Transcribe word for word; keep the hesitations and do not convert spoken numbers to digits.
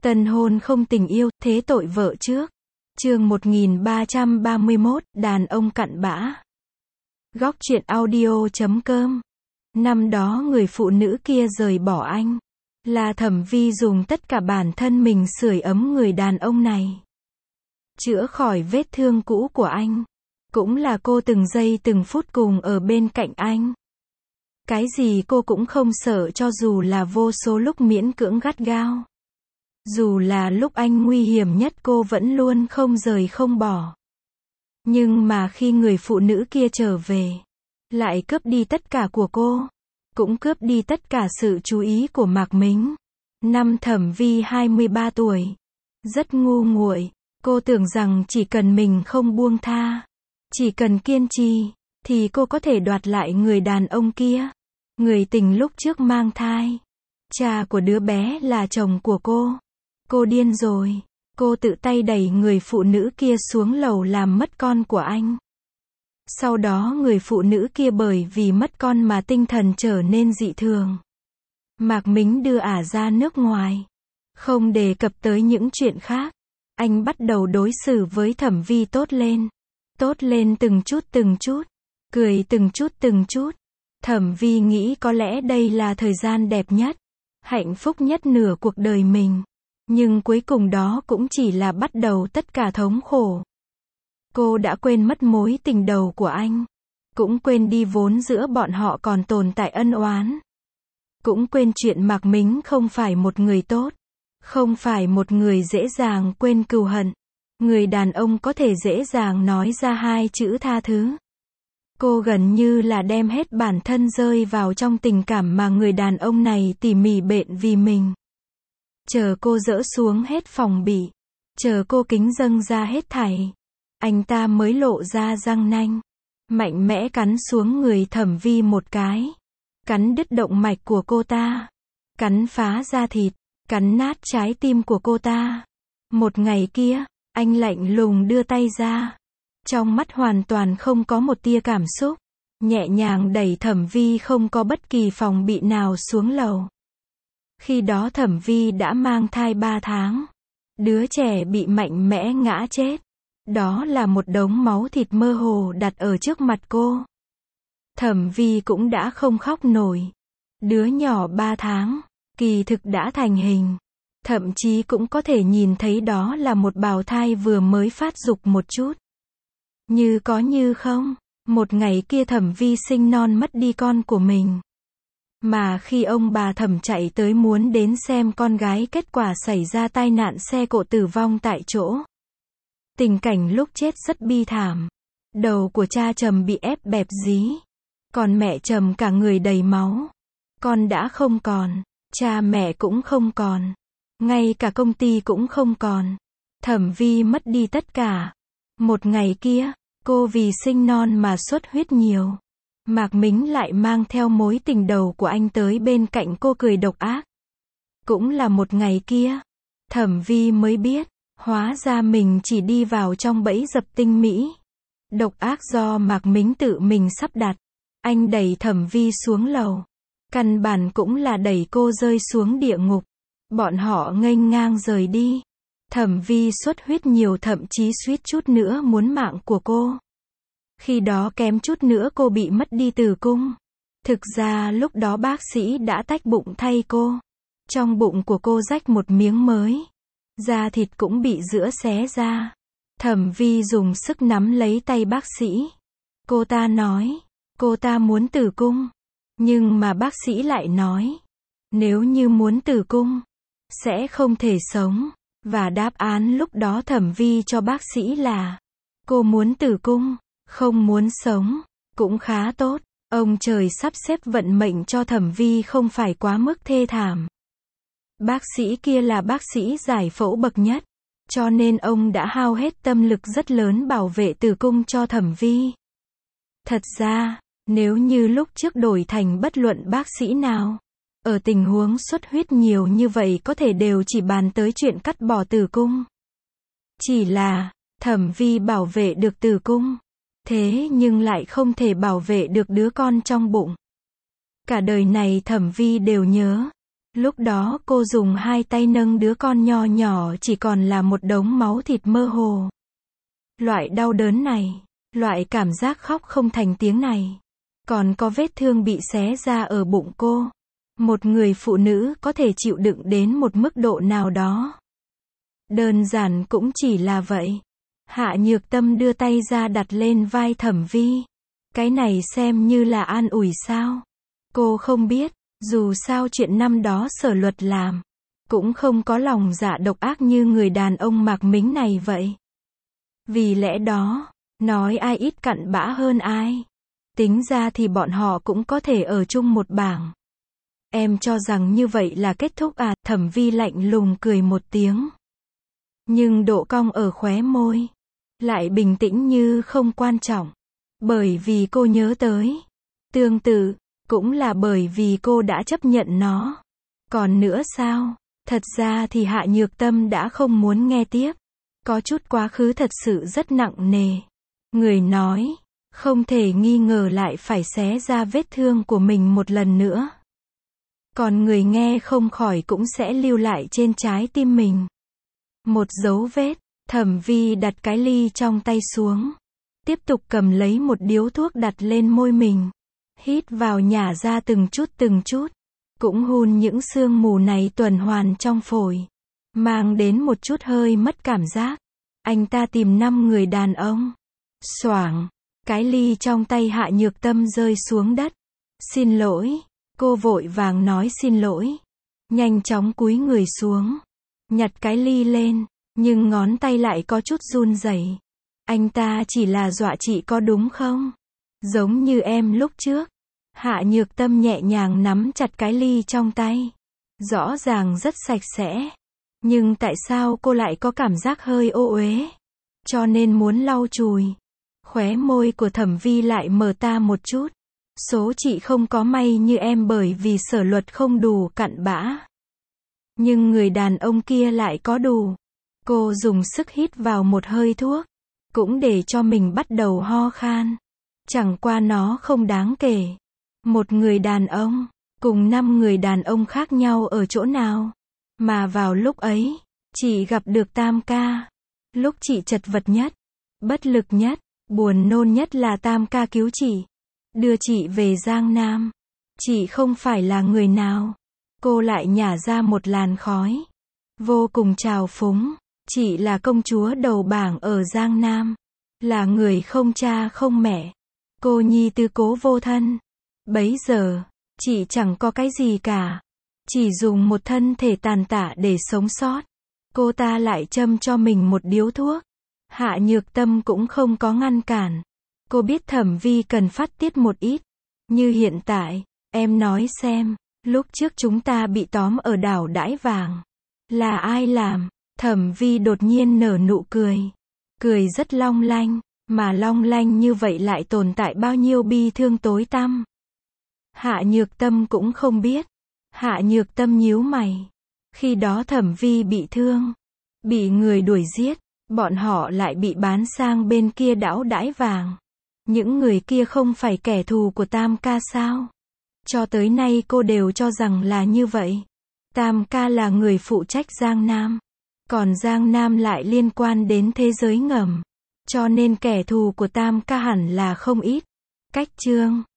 Tân hôn không tình yêu, thế tội vợ trước. Chương một nghìn ba trăm ba mươi mốt, đàn ông cặn bã. Góc truyện audio chấm com. Năm đó người phụ nữ kia rời bỏ anh. Là Thẩm Vi dùng tất cả bản thân mình sưởi ấm người đàn ông này. Chữa khỏi vết thương cũ của anh. Cũng là cô từng giây từng phút cùng ở bên cạnh anh. Cái gì cô cũng không sợ, cho dù là vô số lúc miễn cưỡng gắt gao. Dù là lúc anh nguy hiểm nhất cô vẫn luôn không rời không bỏ. Nhưng mà khi người phụ nữ kia trở về, lại cướp đi tất cả của cô. Cũng cướp đi tất cả sự chú ý của Mạc Mính. Năm Thẩm Vi hai mươi ba tuổi. Rất ngu muội. Cô tưởng rằng chỉ cần mình không buông tha, chỉ cần kiên trì, thì cô có thể đoạt lại người đàn ông kia. Người tình lúc trước mang thai. Cha của đứa bé là chồng của cô. Cô điên rồi. Cô tự tay đẩy người phụ nữ kia xuống lầu làm mất con của anh. Sau đó người phụ nữ kia bởi vì mất con mà tinh thần trở nên dị thường. Mạc Mính đưa ả ra nước ngoài. Không đề cập tới những chuyện khác. Anh bắt đầu đối xử với Thẩm Vi tốt lên. Tốt lên từng chút từng chút. Cười từng chút từng chút. Thẩm Vi nghĩ có lẽ đây là thời gian đẹp nhất, hạnh phúc nhất nửa cuộc đời mình. Nhưng cuối cùng đó cũng chỉ là bắt đầu tất cả thống khổ. Cô đã quên mất mối tình đầu của anh. Cũng quên đi vốn giữa bọn họ còn tồn tại ân oán. Cũng quên chuyện Mạc Mính không phải một người tốt. Không phải một người dễ dàng quên cừu hận. Người đàn ông có thể dễ dàng nói ra hai chữ tha thứ. Cô gần như là đem hết bản thân rơi vào trong tình cảm mà người đàn ông này tỉ mỉ bện vì mình. Chờ cô dỡ xuống hết phòng bị. Chờ cô kính dâng ra hết thảy. Anh ta mới lộ ra răng nanh. Mạnh mẽ cắn xuống người Thẩm Vi một cái. Cắn đứt động mạch của cô ta. Cắn phá da thịt. Cắn nát trái tim của cô ta. Một ngày kia, anh lạnh lùng đưa tay ra. Trong mắt hoàn toàn không có một tia cảm xúc. Nhẹ nhàng đẩy Thẩm Vi không có bất kỳ phòng bị nào xuống lầu. Khi đó Thẩm Vi đã mang thai ba tháng. Đứa trẻ bị mạnh mẽ ngã chết. Đó là một đống máu thịt mơ hồ đặt ở trước mặt cô. Thẩm Vi cũng đã không khóc nổi. Đứa nhỏ ba tháng, kỳ thực đã thành hình. Thậm chí cũng có thể nhìn thấy đó là một bào thai vừa mới phát dục một chút. Như có như không, một ngày kia Thẩm Vi sinh non mất đi con của mình. Mà khi ông bà Thẩm chạy tới muốn đến xem con gái, kết quả xảy ra tai nạn xe cộ tử vong tại chỗ. Tình cảnh lúc chết rất bi thảm. Đầu của cha Trầm bị ép bẹp dí. Còn mẹ Trầm cả người đầy máu. Con đã không còn. Cha mẹ cũng không còn. Ngay cả công ty cũng không còn. Thẩm Vi mất đi tất cả. Một ngày kia, cô vì sinh non mà xuất huyết nhiều. Mạc Mính lại mang theo mối tình đầu của anh tới bên cạnh cô cười độc ác. Cũng là một ngày kia, Thẩm Vi mới biết, hóa ra mình chỉ đi vào trong bẫy dập tinh mỹ. Độc ác do Mạc Mính tự mình sắp đặt. Anh đẩy Thẩm Vi xuống lầu. Căn bản cũng là đẩy cô rơi xuống địa ngục. Bọn họ nghênh ngang rời đi. Thẩm Vi xuất huyết nhiều, thậm chí suýt chút nữa muốn mạng của cô. Khi đó kém chút nữa cô bị mất đi tử cung. Thực ra lúc đó bác sĩ đã tách bụng thay cô. Trong bụng của cô rách một miếng mới. Da thịt cũng bị giữa xé ra. Thẩm Vi dùng sức nắm lấy tay bác sĩ. Cô ta nói, cô ta muốn tử cung. Nhưng mà bác sĩ lại nói, nếu như muốn tử cung, sẽ không thể sống. Và đáp án lúc đó Thẩm Vi cho bác sĩ là, cô muốn tử cung, không muốn sống. Cũng khá tốt. Ông trời sắp xếp vận mệnh cho Thẩm Vi không phải quá mức thê thảm. Bác sĩ kia là bác sĩ giải phẫu bậc nhất. Cho nên ông đã hao hết tâm lực rất lớn bảo vệ tử cung cho Thẩm Vi. Thật ra, nếu như lúc trước đổi thành bất luận bác sĩ nào, ở tình huống xuất huyết nhiều như vậy có thể đều chỉ bàn tới chuyện cắt bỏ tử cung. Chỉ là, Thẩm Vi bảo vệ được tử cung. Thế nhưng lại không thể bảo vệ được đứa con trong bụng. Cả đời này Thẩm Vi đều nhớ. Lúc đó cô dùng hai tay nâng đứa con nho nhỏ chỉ còn là một đống máu thịt mơ hồ. Loại đau đớn này, loại cảm giác khóc không thành tiếng này, còn có vết thương bị xé ra ở bụng cô. Một người phụ nữ có thể chịu đựng đến một mức độ nào đó. Đơn giản cũng chỉ là vậy. Hạ Nhược Tâm đưa tay ra đặt lên vai Thẩm Vi. Cái này xem như là an ủi sao? Cô không biết, dù sao chuyện năm đó Sở Luật làm, cũng không có lòng dạ độc ác như người đàn ông Mạc Mính này vậy. Vì lẽ đó, nói ai ít cặn bã hơn ai. Tính ra thì bọn họ cũng có thể ở chung một bảng. Em cho rằng như vậy là kết thúc à? Thẩm Vi lạnh lùng cười một tiếng. Nhưng độ cong ở khóe môi lại bình tĩnh như không quan trọng. Bởi vì cô nhớ tới. Tương tự, cũng là bởi vì cô đã chấp nhận nó. Còn nữa sao? Thật ra thì Hạ Nhược Tâm đã không muốn nghe tiếp. Có chút quá khứ thật sự rất nặng nề. Người nói, không thể nghi ngờ lại phải xé ra vết thương của mình một lần nữa. Còn người nghe không khỏi cũng sẽ lưu lại trên trái tim mình một dấu vết. Thẩm Vi đặt cái ly trong tay xuống, tiếp tục cầm lấy một điếu thuốc đặt lên môi mình, hít vào nhả ra từng chút từng chút, cũng hun những sương mù này tuần hoàn trong phổi, mang đến một chút hơi mất cảm giác. Anh ta tìm năm người đàn ông. Xoảng, cái ly trong tay Hạ Nhược Tâm rơi xuống đất. Xin lỗi, cô vội vàng nói xin lỗi, nhanh chóng cúi người xuống, nhặt cái ly lên, nhưng ngón tay lại có chút run rẩy. Anh ta chỉ là dọa chị có đúng không? Giống như em lúc trước. Hạ Nhược Tâm nhẹ nhàng nắm chặt cái ly trong tay. Rõ ràng rất sạch sẽ. Nhưng tại sao cô lại có cảm giác hơi ô uế? Cho nên muốn lau chùi. Khóe môi của Thẩm Vi lại mở ta một chút. Số chị không có may như em bởi vì Sở Luật không đủ cặn bã. Nhưng người đàn ông kia lại có đủ. Cô dùng sức hít vào một hơi thuốc, cũng để cho mình bắt đầu ho khan. Chẳng qua nó không đáng kể. Một người đàn ông, cùng năm người đàn ông khác nhau ở chỗ nào? Mà vào lúc ấy, chị gặp được Tam ca. Lúc chị chật vật nhất, bất lực nhất, buồn nôn nhất là Tam ca cứu chị, đưa chị về Giang Nam. Chị không phải là người nào. Cô lại nhả ra một làn khói, vô cùng trào phúng. Chị là công chúa đầu bảng ở Giang Nam, là người không cha không mẹ, cô nhi tư cố vô thân. Bấy giờ, chị chẳng có cái gì cả, chỉ dùng một thân thể tàn tạ để sống sót. Cô ta lại châm cho mình một điếu thuốc. Hạ Nhược Tâm cũng không có ngăn cản. Cô biết Thẩm Vi cần phát tiết một ít. Như hiện tại, em nói xem, lúc trước chúng ta bị tóm ở đảo Đãi Vàng, là ai làm? Thẩm Vi đột nhiên nở nụ cười. Cười rất long lanh, mà long lanh như vậy lại tồn tại bao nhiêu bi thương tối tăm. Hạ Nhược Tâm cũng không biết. Hạ Nhược Tâm nhíu mày. Khi đó Thẩm Vi bị thương, bị người đuổi giết, bọn họ lại bị bán sang bên kia đảo Đãi Vàng. Những người kia không phải kẻ thù của Tam ca sao? Cho tới nay cô đều cho rằng là như vậy. Tam ca là người phụ trách Giang Nam. Còn Giang Nam lại liên quan đến thế giới ngầm. Cho nên kẻ thù của Tam ca hẳn là không ít. Cách chương